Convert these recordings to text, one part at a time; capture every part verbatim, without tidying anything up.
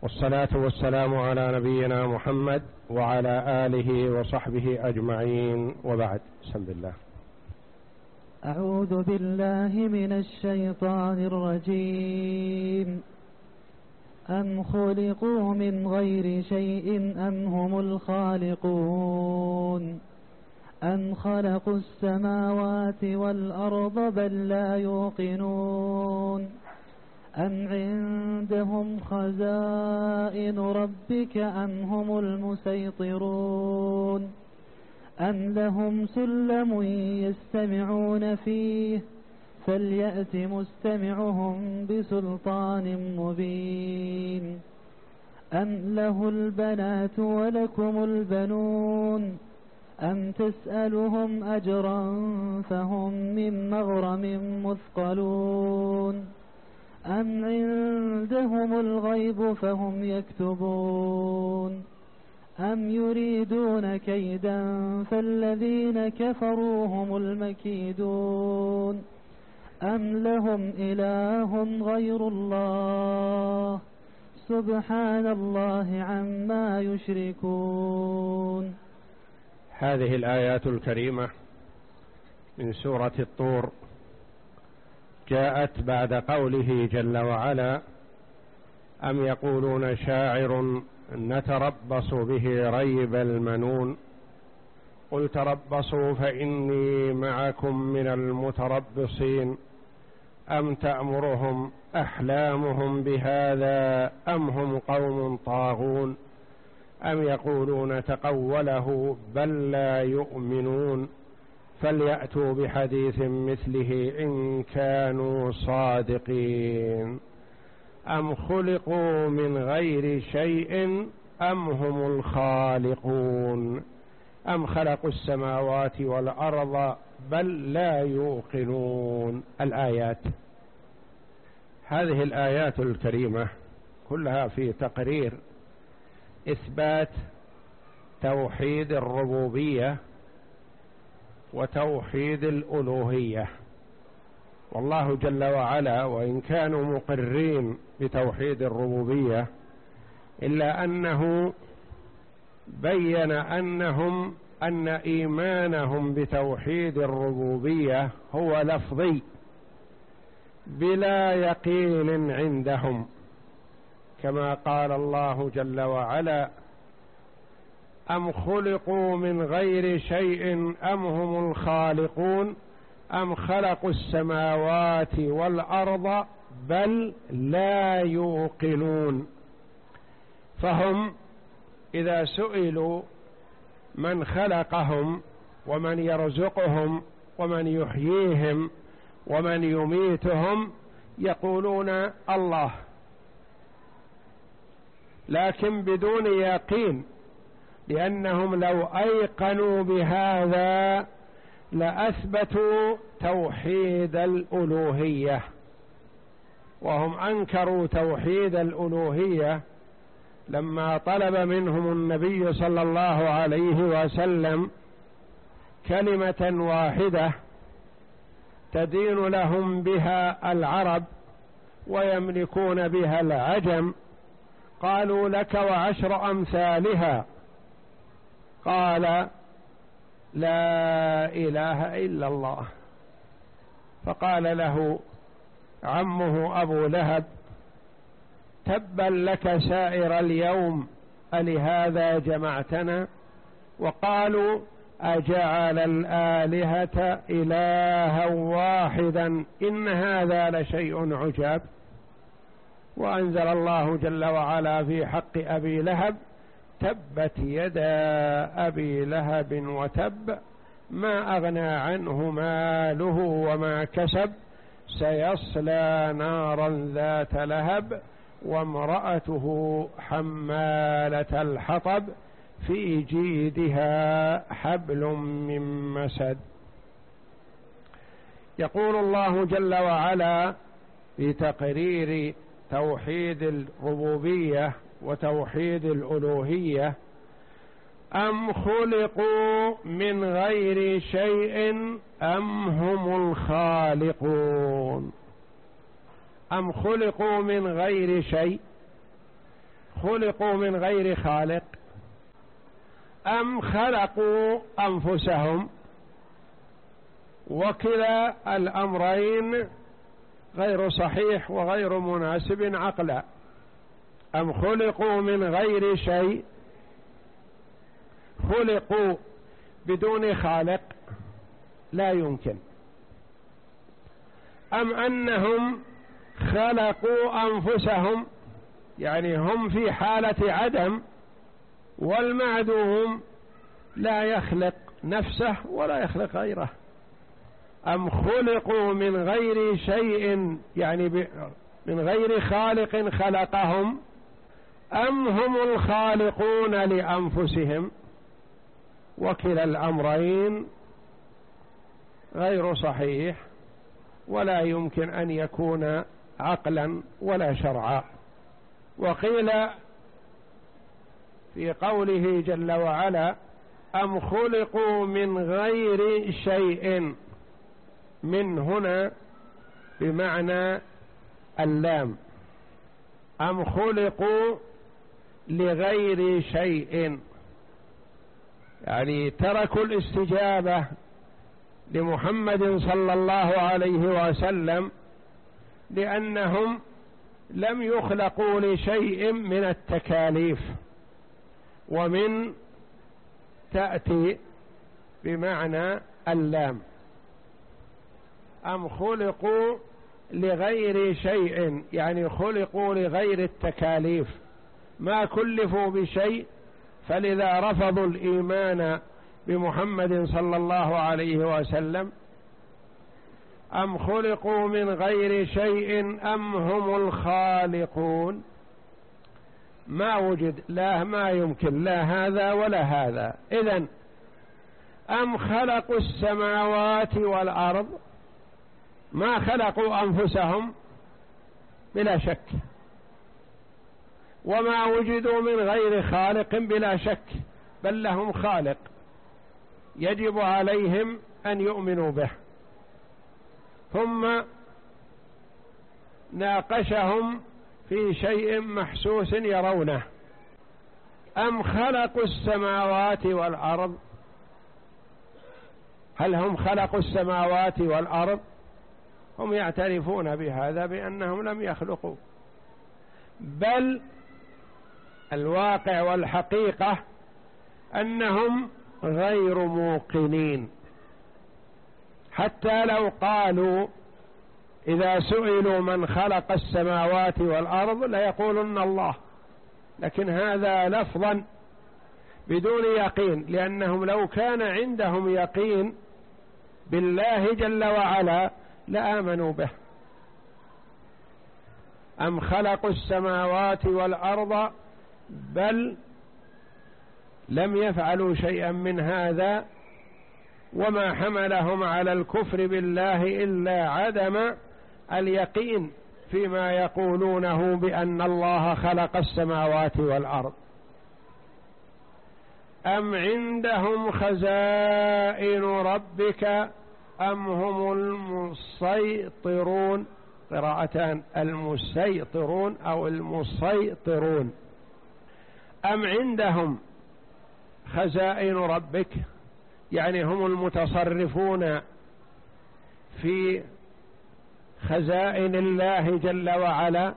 والصلاة والسلام على نبينا محمد وعلى آله وصحبه أجمعين، وبعد. بسم الله. أعوذ بالله من الشيطان الرجيم. أم خلقوا من غير شيء أم هم الخالقون أم خلقوا السماوات والأرض بل لا يوقنون أم عندهم خزائن ربك أم هم المسيطرون أم لهم سلم يستمعون فيه فليأت مستمعهم بسلطان مبين أم له البنات ولكم البنون أم تسألهم أجرا فهم من مغرم مثقلون أم عندهم الغيب فهم يكتبون أم يريدون كيدا فالذين كفروا هم المكيدون أم لهم إله غير الله سبحان الله عما يشركون. هذه الآيات الكريمة من سورة الطور جاءت بعد قوله جل وعلا: أم يقولون شاعر نتربص به ريب المنون قل تربصوا فإني معكم من المتربصين أم تأمرهم أحلامهم بهذا أم هم قوم طاغون أم يقولون تقوله بل لا يؤمنون فليأتوا بحديث مثله إن كانوا صادقين أم خلقوا من غير شيء أم هم الخالقون أم خلقوا السماوات والأرض بل لا يوقنون. الآيات، هذه الآيات الكريمة كلها في تقرير إثبات توحيد الربوبية وتوحيد الألوهية. والله جل وعلا وإن كانوا مقرين بتوحيد الربوبية إلا أنه بين أنهم أن إيمانهم بتوحيد الربوبية هو لفظي بلا يقين عندهم، كما قال الله جل وعلا: أم خلقوا من غير شيء أم هم الخالقون أم خلقوا السماوات والأرض بل لا يوقنون. فهم إذا سئلوا من خلقهم ومن يرزقهم ومن يحييهم ومن يميتهم يقولون الله، لكن بدون يقين، لأنهم لو أيقنوا بهذا لأثبتوا توحيد الألوهية، وهم أنكروا توحيد الألوهية لما طلب منهم النبي صلى الله عليه وسلم كلمة واحدة تدين لهم بها العرب ويملكون بها العجم، قالوا لك وعشر أمثالها، قال: لا إله إلا الله. فقال له عمه أبو لهب: تبا لك سائر اليوم ألهذا جمعتنا؟ وقالوا: أجعل الآلهة إلها واحدا إن هذا لشيء عجاب. وأنزل الله جل وعلا في حق أبي لهب: تبت يدا أبي لهب وتب ما أغنى عنه ماله وما كسب سيصلى نارا ذات لهب وامرأته حمالة الحطب في جيدها حبل من مسد. يقول الله جل وعلا في تقرير توحيد الربوبية وتوحيد الألوهية: أم خلقوا من غير شيء أم هم الخالقون. أم خلقوا من غير شيء، خلقوا من غير خالق أم خلقوا أنفسهم؟ وكلا الأمرين غير صحيح وغير مناسب عقلا. أم خلقوا من غير شيء، خلقوا بدون خالق لا يمكن. أم أنهم خلقوا أنفسهم، يعني هم في حالة عدم، والمعدوم لا يخلق نفسه ولا يخلق غيره. أم خلقوا من غير شيء، يعني من غير خالق خلقهم، أم هم الخالقون لأنفسهم؟ وكلا الأمرين غير صحيح ولا يمكن أن يكون عقلا ولا شرعا. وقيل في قوله جل وعلا أم خلقوا من غير شيء، من هنا بمعنى اللام، أم خلقوا لغير شيء، يعني تركوا الاستجابة لمحمد صلى الله عليه وسلم لأنهم لم يخلقوا لشيء من التكاليف. ومن تأتي بمعنى اللام، أم خلقوا لغير شيء، يعني خلقوا لغير التكاليف، ما كلفوا بشيء فلذا رفضوا الإيمان بمحمد صلى الله عليه وسلم. أم خلقوا من غير شيء أم هم الخالقون؟ ما وجد، لا ما يمكن لا هذا ولا هذا. إذن أم خلقوا السماوات والأرض؟ ما خلقوا أنفسهم بلا شك، وما وجدوا من غير خالق بلا شك، بل لهم خالق يجب عليهم أن يؤمنوا به. ثم ناقشهم في شيء محسوس يرونه، أم خلقوا السماوات والأرض؟ هل هم خلقوا السماوات والأرض؟ هم يعترفون بهذا بأنهم لم يخلقوا، بل الواقع والحقيقة أنهم غير موقنين. حتى لو قالوا إذا سئلوا من خلق السماوات والأرض ليقولن الله، لكن هذا لفظا بدون يقين، لأنهم لو كان عندهم يقين بالله جل وعلا لآمنوا به. أم خلقوا السماوات والأرض؟ بل لم يفعلوا شيئا من هذا، وما حملهم على الكفر بالله إلا عدم اليقين فيما يقولونه بأن الله خلق السماوات والأرض. أم عندهم خزائن ربك أم هم المسيطرون؟ قراءتان، المسيطرون أو المسيطرون. أم عندهم خزائن ربك، يعني هم المتصرفون في خزائن الله جل وعلا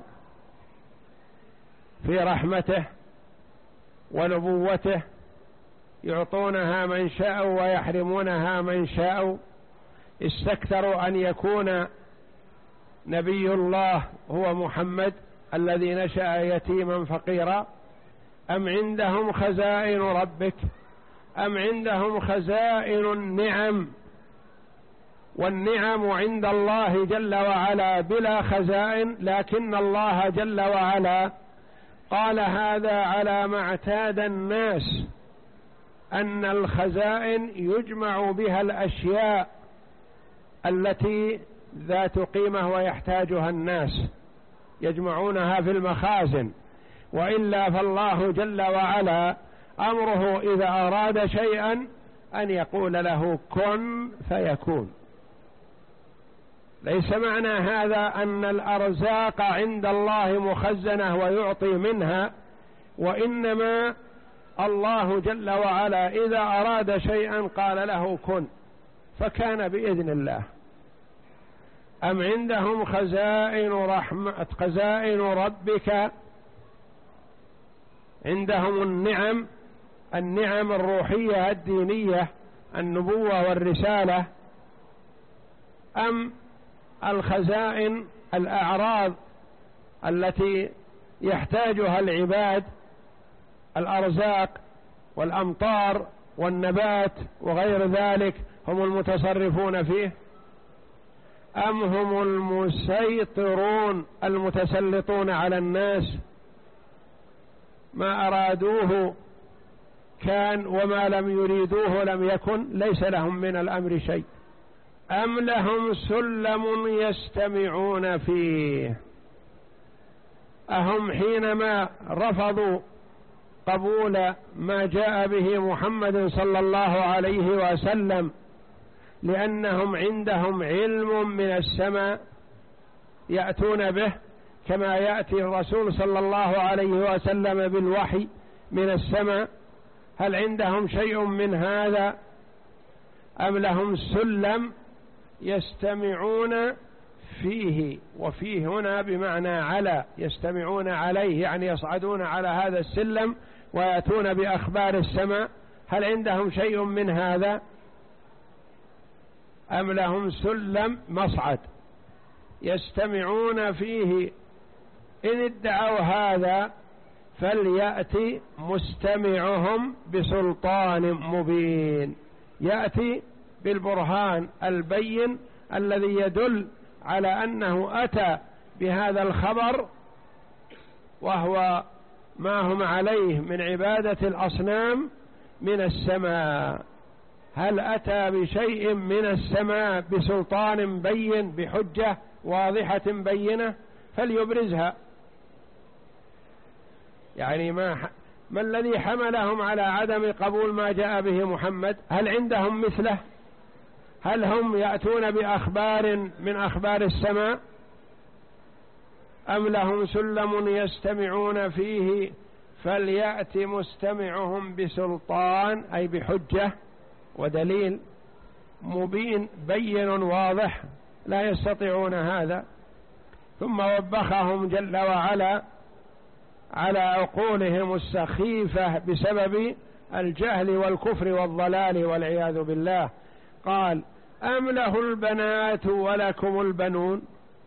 في رحمته ونبوته، يعطونها من شاء ويحرمونها من شاء. استكثروا أن يكون نبي الله هو محمد الذي نشأ يتيما فقيرا. أم عندهم خزائن ربك أم عندهم خزائن النعم؟ والنعم عند الله جل وعلا بلا خزائن، لكن الله جل وعلا قال هذا على ما اعتاد الناس، أن الخزائن يجمع بها الأشياء التي ذات قيمة ويحتاجها الناس، يجمعونها في المخازن. وإلا فالله جل وعلا أمره إذا أراد شيئا أن يقول له كن فيكون. ليس معنى هذا أن الأرزاق عند الله مخزنة ويعطي منها وإنما الله جل وعلا إذا أراد شيئا قال له كن فكان بإذن الله. أم عندهم خزائن رحمة خزائن ربك، عندهم النعم النعم الروحية الدينية النبوة والرسالة، أم الخزائن الأعراض التي يحتاجها العباد، الأرزاق والأمطار والنبات وغير ذلك هم المتصرفون فيه، أم هم المسيطرون المتسلطون على الناس، ما أرادوه كان وما لم يريدوه لم يكن، ليس لهم من الأمر شيء. أم لهم سلم يستمعون فيه، أهم حينما رفضوا قبول ما جاء به محمد صلى الله عليه وسلم لأنهم عندهم علم من السماء يأتون به كما يأتي الرسول صلى الله عليه وسلم بالوحي من السماء، هل عندهم شيء من هذا؟ أم لهم سلم يستمعون فيه، وفيه هنا بمعنى على، يستمعون عليه يعني يصعدون على هذا السلم ويأتون بأخبار السماء، هل عندهم شيء من هذا؟ أم لهم سلم مصعد يستمعون فيه، إن ادعوا هذا فليأتي مستمعهم بسلطان مبين، يأتي بالبرهان البين الذي يدل على أنه أتى بهذا الخبر وهو ما هم عليه من عبادة الأصنام من السماء. هل أتى بشيء من السماء بسلطان بين بحجة واضحة بينة فليبرزها، يعني ما ما الذي حملهم على عدم قبول ما جاء به محمد؟ هل عندهم مثله؟ هل هم يأتون بأخبار من أخبار السماء؟ أم لهم سلم يستمعون فيه فليأت مستمعهم بسلطان أي بحجة ودليل مبين بين واضح، لا يستطيعون هذا. ثم وبخهم جل وعلا على عقولهم السخيفة بسبب الجهل والكفر والضلال والعياذ بالله، قال أم له البنات ولكم البنون،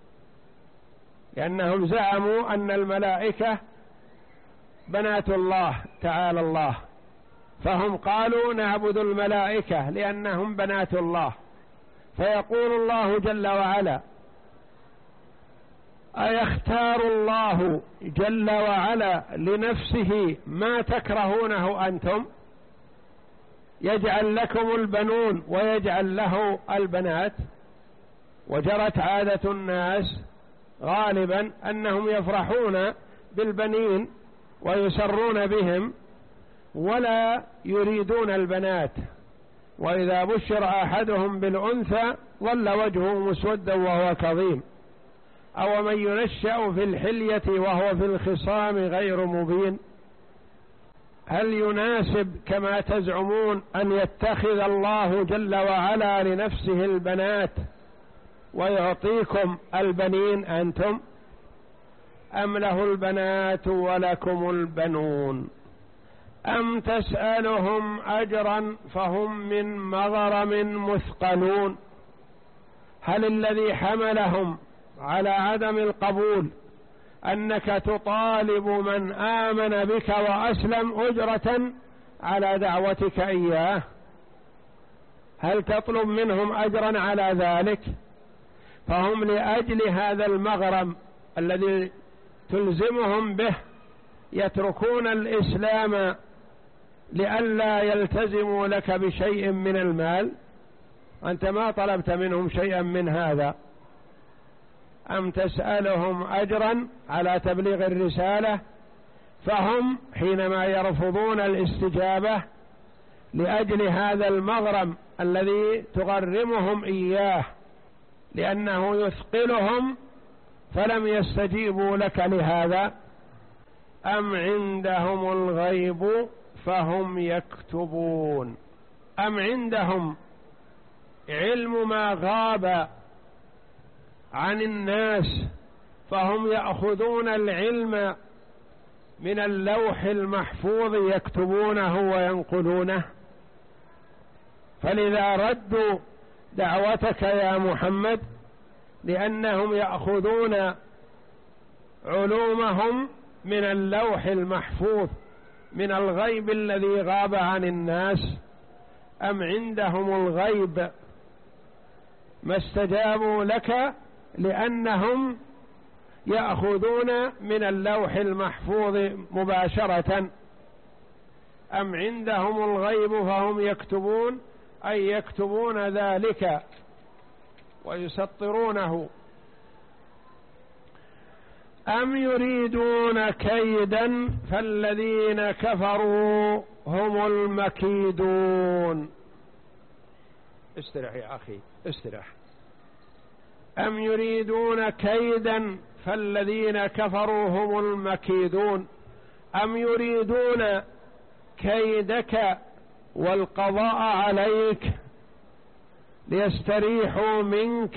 لأنهم زعموا أن الملائكة بنات الله تعالى الله، فهم قالوا نعبد الملائكة لأنهم بنات الله، فيقول الله جل وعلا أيختار الله جل وعلا لنفسه ما تكرهونه أنتم؟ يجعل لكم البنون ويجعل له البنات؟ وجرت عادة الناس غالبا أنهم يفرحون بالبنين ويسرون بهم ولا يريدون البنات، وإذا بشر أحدهم بالأنثى ظل وجهه مسودا وهو كظيم، أو من ينشأ في الحلية وهو في الخصام غير مبين. هل يناسب كما تزعمون أن يتخذ الله جل وعلا لنفسه البنات ويعطيكم البنين أنتم؟ أم له البنات ولكم البنون أم تسألهم أجرا فهم من مغرم مثقلون. هل الذي حملهم على عدم القبول أنك تطالب من آمن بك وأسلم أجرة على دعوتك إياه؟ هل تطلب منهم أجرا على ذلك؟ فهم لأجل هذا المغرم الذي تلزمهم به يتركون الإسلام لئلا يلتزموا لك بشيء من المال، أنت ما طلبت منهم شيئا من هذا. أم تسألهم أجرا على تبليغ الرسالة، فهم حينما يرفضون الاستجابة لأجل هذا المغرم الذي تغرمهم إياه لأنه يثقلهم فلم يستجيبوا لك لهذا. أم عندهم الغيب فهم يكتبون. أم عندهم علم ما غاب عن الناس فهم يأخذون العلم من اللوح المحفوظ يكتبونه وينقلونه. فلذا ردوا دعوتك يا محمد لأنهم يأخذون علومهم من اللوح المحفوظ من الغيب الذي غاب عن الناس. أم عندهم الغيب ما استجابوا لك لأنهم يأخذون من اللوح المحفوظ مباشرة. أم عندهم الغيب فهم يكتبون أي يكتبون ذلك ويسطرونه. أم يريدون كيدا فالذين كفروا هم المكيدون. استرح يا أخي استرح. أم يريدون كيدا فالذين كفروا هم المكيدون. أم يريدون كيدك والقضاء عليك ليستريحوا منك،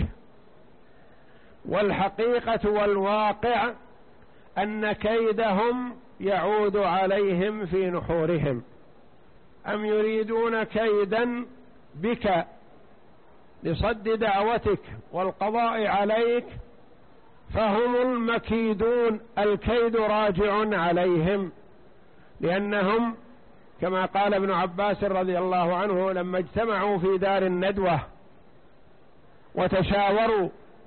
والحقيقة والواقع أن كيدهم يعود عليهم في نحورهم. أم يريدون كيدا بك لصد دعوتك والقضاء عليك فهم المكيدون. الكيد راجع عليهم لأنهم كما قال ابن عباس رضي الله عنه لما اجتمعوا في دار الندوة وتشاوروا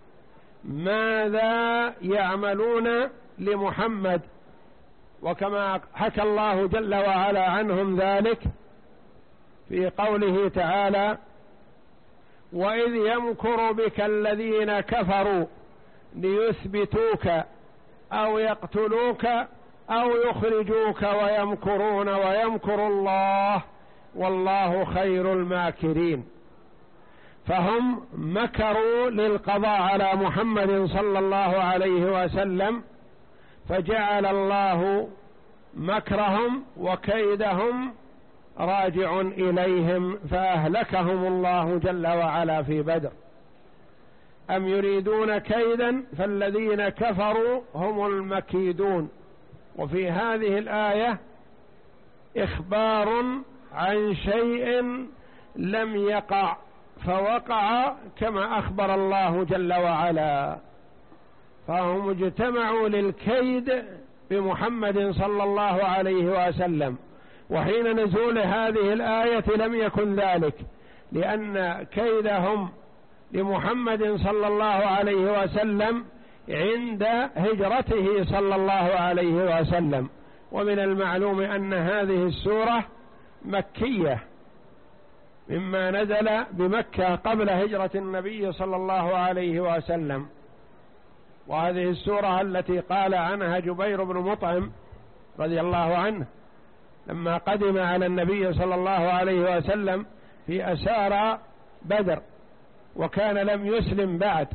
ماذا يعملون لمحمد، وكما حكى الله جل وعلا عنهم ذلك في قوله تعالى: وإذ يمكر بك الذين كفروا ليثبتوك أو يقتلوك أو يخرجوك ويمكرون ويمكر الله والله خير الماكرين. فهم مكروا للقضاء على محمد صلى الله عليه وسلم، فجعل الله مكرهم وكيدهم راجع إليهم فأهلكهم الله جل وعلا في بدر. أم يريدون كيدا فالذين كفروا هم المكيدون. وفي هذه الآية إخبار عن شيء لم يقع فوقع كما أخبر الله جل وعلا. فهم اجتمعوا للكيد بمحمد صلى الله عليه وسلم، وحين نزول هذه الآية لم يكن ذلك، لأن كيدهم لمحمد صلى الله عليه وسلم عند هجرته صلى الله عليه وسلم. ومن المعلوم أن هذه السورة مكية مما نزل بمكة قبل هجرة النبي صلى الله عليه وسلم. وهذه السورة التي قال عنها جبير بن مطعم رضي الله عنه لما قدم على النبي صلى الله عليه وسلم في أسارى بدر وكان لم يسلم بعد،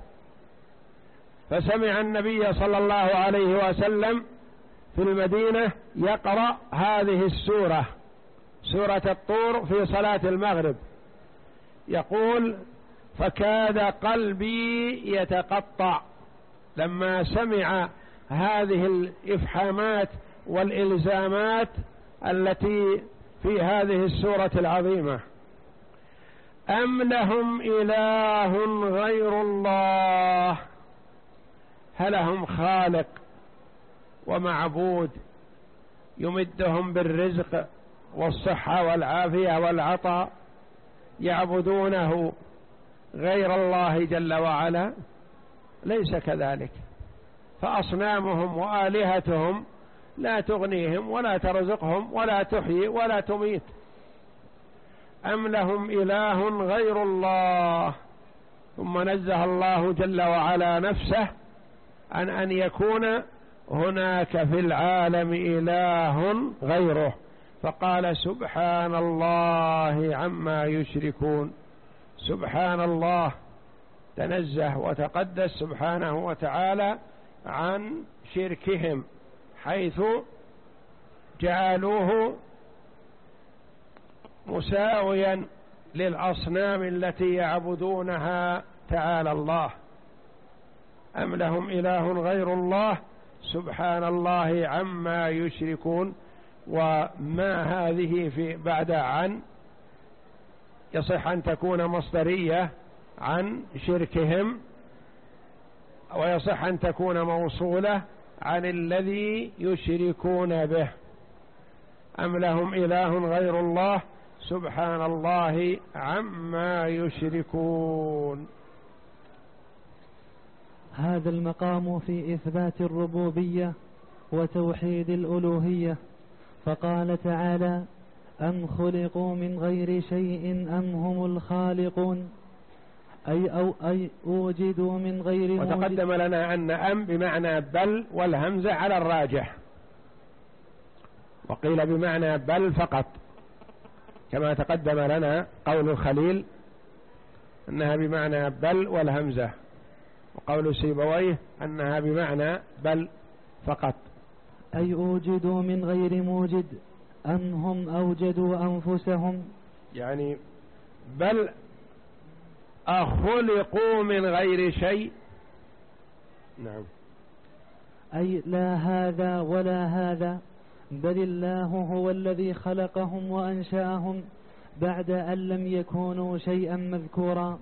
فسمع النبي صلى الله عليه وسلم في المدينة يقرأ هذه السورة، سورة الطور، في صلاة المغرب، يقول: فكاد قلبي يتقطع لما سمع هذه الإفحامات والإلزامات التي في هذه السورة العظيمة. أم لهم إله غير الله؟ هل هم خالق ومعبود يمدهم بالرزق والصحة والعافية والعطاء يعبدونه غير الله جل وعلا؟ ليس كذلك. فأصنامهم وآلهتهم لا تغنيهم ولا ترزقهم ولا تحيي ولا تميت. أم لهم إله غير الله؟ ثم نزه الله جل وعلا نفسه عن أن يكون هناك في العالم إله غيره، فقال: سبحان الله عما يشركون. سبحان الله، تنزه وتقدس سبحانه وتعالى عن شركهم، حيث جعلوه مساويا للأصنام التي يعبدونها تعالى الله. أم لهم إله غير الله سبحان الله عما يشركون. وما هذه في بعد عن يصح أن تكون مصدرية عن شركهم، ويصح أن تكون موصولة عن الذي يشركون به. أم لهم إله غير الله سبحان الله عما يشركون. هذا المقام في إثبات الربوبية وتوحيد الألوهية. فقال تعالى: أم خلقوا من غير شيء أم هم الخالقون، أي, أو أي أوجدوا من غير موجد. وتقدم لنا أن أم بمعنى بل والهمزة على الراجح، وقيل بمعنى بل فقط، كما تقدم لنا قول الخليل أنها بمعنى بل والهمزة، وقول سيبويه أنها بمعنى بل فقط. أي أوجدوا من غير موجد أم هم أوجدوا أنفسهم، يعني بل أخلقوا من غير شيء. نعم. أي لا هذا ولا هذا، بل الله هو الذي خلقهم وأنشأهم بعد أن لم يكونوا شيئا مذكورا.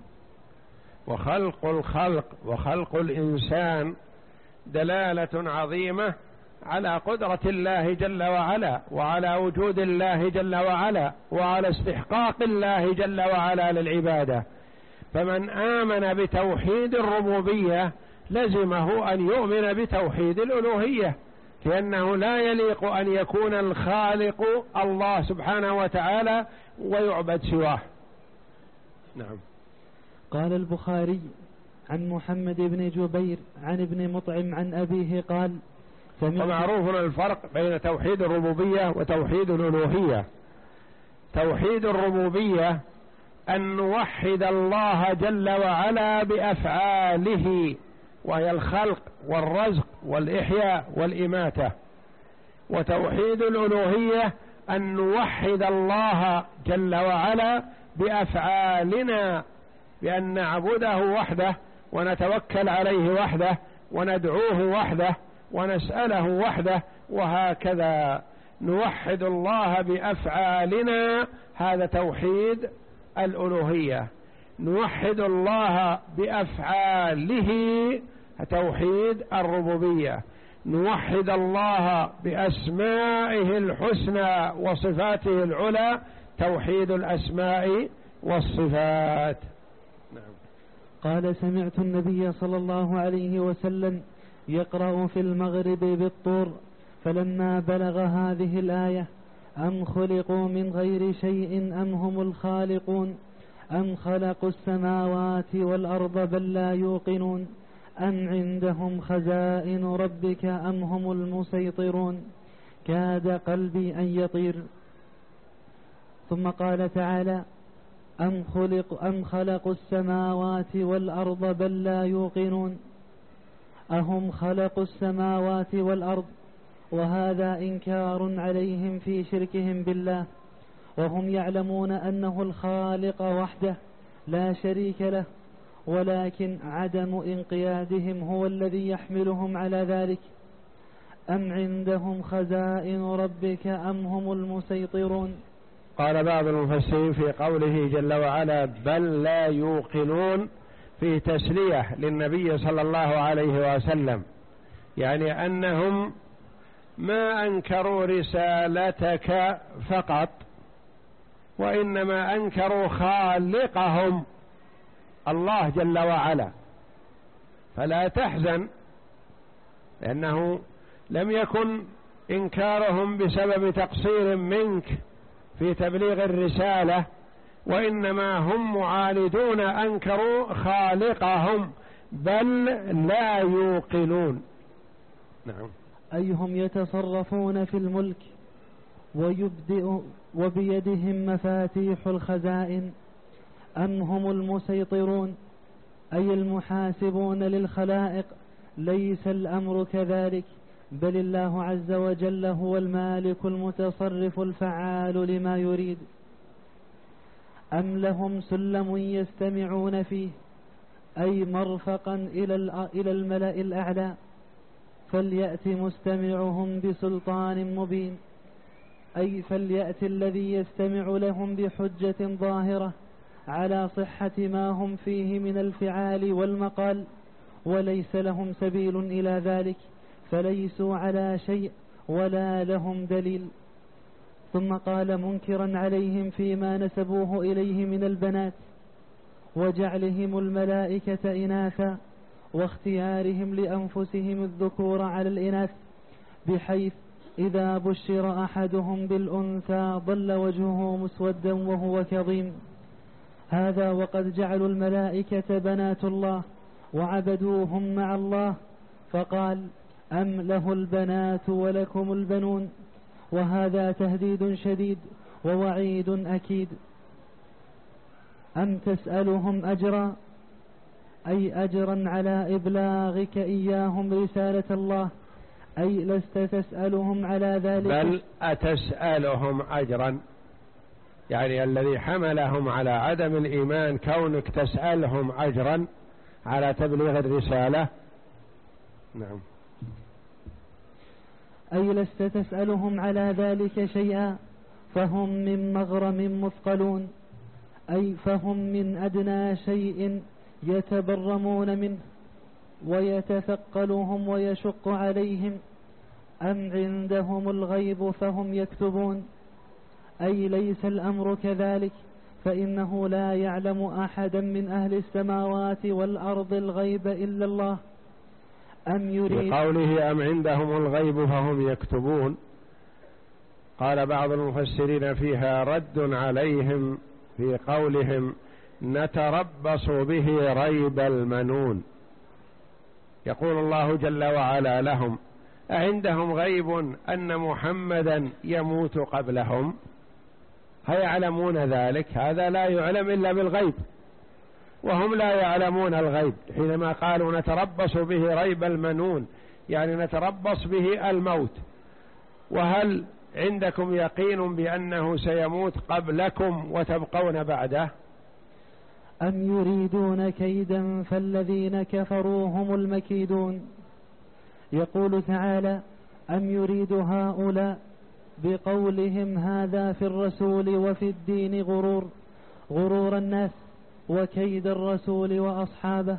وخلق الخلق وخلق الإنسان دلالة عظيمة على قدرة الله جل وعلا، وعلى وجود الله جل وعلا، وعلى استحقاق الله جل وعلا للعبادة. فمن آمن بتوحيد الربوبية لزمه أن يؤمن بتوحيد الألوهية، لأنه لا يليق أن يكون الخالق الله سبحانه وتعالى ويعبد سواه. نعم. قال البخاري عن محمد بن جبير عن ابن مطعم عن أبيه قال: ومعروف الفرق بين توحيد الربوبية وتوحيد الألوهية. توحيد الربوبية أن نوحد الله جل وعلا بأفعاله، وهي الخلق والرزق والإحياء والإماتة. وتوحيد الألوهية أن نوحد الله جل وعلا بأفعالنا، بأن نعبده وحده ونتوكل عليه وحده وندعوه وحده ونسأله وحده، وهكذا نوحد الله بأفعالنا. هذا توحيد الألوهية. نوحد الله بأفعاله توحيد الربوبية. نوحد الله بأسمائه الحسنى وصفاته العلى توحيد الأسماء والصفات. نعم. قال: سمعت النبي صلى الله عليه وسلم يقرأ في المغرب بالطور، فلما بلغ هذه الآية: أم خلقوا من غير شيء أم هم الخالقون، أم خلقوا السماوات والأرض بل لا يوقنون، أم عندهم خزائن ربك أم هم المسيطرون، كاد قلبي أن يطير. ثم قال تعالى: أم خلق أم خلقوا السماوات والأرض بل لا يوقنون، أهم خلقوا السماوات والأرض. وهذا إنكار عليهم في شركهم بالله، وهم يعلمون أنه الخالق وحده لا شريك له، ولكن عدم انقيادهم هو الذي يحملهم على ذلك. أم عندهم خزائن ربك أم هم المسيطرون. قال بعض المفسرين في قوله جل وعلا بل لا يوقنون في تسلية للنبي صلى الله عليه وسلم، يعني أنهم ما أنكروا رسالتك فقط، وإنما أنكروا خالقهم الله جل وعلا. فلا تحزن، لأنه لم يكن إنكارهم بسبب تقصير منك في تبليغ الرسالة، وإنما هم معاندون أنكروا خالقهم بل لا يوقنون. نعم. أي هم يتصرفون في الملك ويبدئ وبيدهم مفاتيح الخزائن، أم هم المسيطرون أي المحاسبون للخلائق. ليس الأمر كذلك، بل الله عز وجل هو المالك المتصرف الفعال لما يريد. أم لهم سلم يستمعون فيه، أي مرفقا إلى الملأ الأعلى، فليأت مستمعهم بسلطان مبين، أي فليأت الذي يستمع لهم بحجة ظاهرة على صحة ما هم فيه من الفعال والمقال، وليس لهم سبيل إلى ذلك، فليسوا على شيء ولا لهم دليل. ثم قال منكرا عليهم فيما نسبوه إليه من البنات وجعلهم الملائكة إناثا واختيارهم لأنفسهم الذكور على الإناث، بحيث إذا بشر أحدهم بالأنثى ظل وجهه مسودا وهو كظيم. هذا وقد جعلوا الملائكة بنات الله وعبدوهم مع الله، فقال أم له البنات ولكم البنون، وهذا تهديد شديد ووعيد أكيد. أم تسألهم أجرا، أي أجرا على إبلاغك إياهم رسالة الله، أي لست تسألهم على ذلك، بل أتسألهم أجرا، يعني الذي حملهم على عدم الإيمان كونك تسألهم أجرا على تبليغ الرسالة. نعم. أي لست تسألهم على ذلك شيئا، فهم من مغرم مثقلون، أي فهم من أدنى شيء يتبرمون منه ويتثقلهم ويشق عليهم. أم عندهم الغيب فهم يكتبون، أي ليس الأمر كذلك، فإنه لا يعلم أحدا من أهل السماوات والأرض الغيب إلا الله. أم يريد بقوله أم عندهم الغيب فهم يكتبون، قال بعض المفسرين فيها رد عليهم في قولهم نتربص به ريب المنون. يقول الله جل وعلا لهم أعندهم غيب أن محمدا يموت قبلهم؟ هيعلمون ذلك؟ هذا لا يعلم إلا بالغيب، وهم لا يعلمون الغيب. حينما قالوا نتربص به ريب المنون يعني نتربص به الموت، وهل عندكم يقين بأنه سيموت قبلكم وتبقون بعده؟ أم يريدون كيدا فالذين كفروا هم المكيدون. يقول تعالى أم يريد هؤلاء بقولهم هذا في الرسول وفي الدين غرور غرور الناس وكيد الرسول وأصحابه،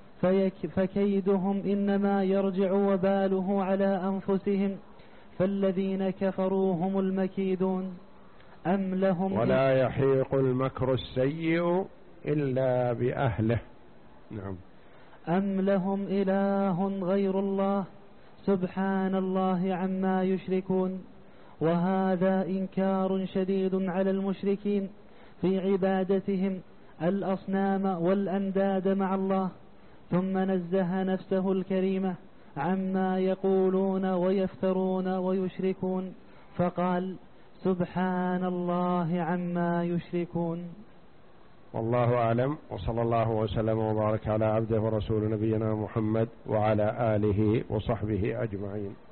فكيدهم إنما يرجع وباله على أنفسهم، فالذين كفروا هم المكيدون. أم لهم ولا يحيق المكر السيء إلا بأهله. نعم. أم لهم إله غير الله سبحان الله عما يشركون. وهذا إنكار شديد على المشركين في عبادتهم الأصنام والأنداد مع الله، ثم نزه نفسه الكريمة عما يقولون ويفترون ويشركون، فقال سبحان الله عما يشركون. والله أعلم، وصلى الله وسلم وبارك على عبده ورسول نبينا محمد وعلى آله وصحبه أجمعين.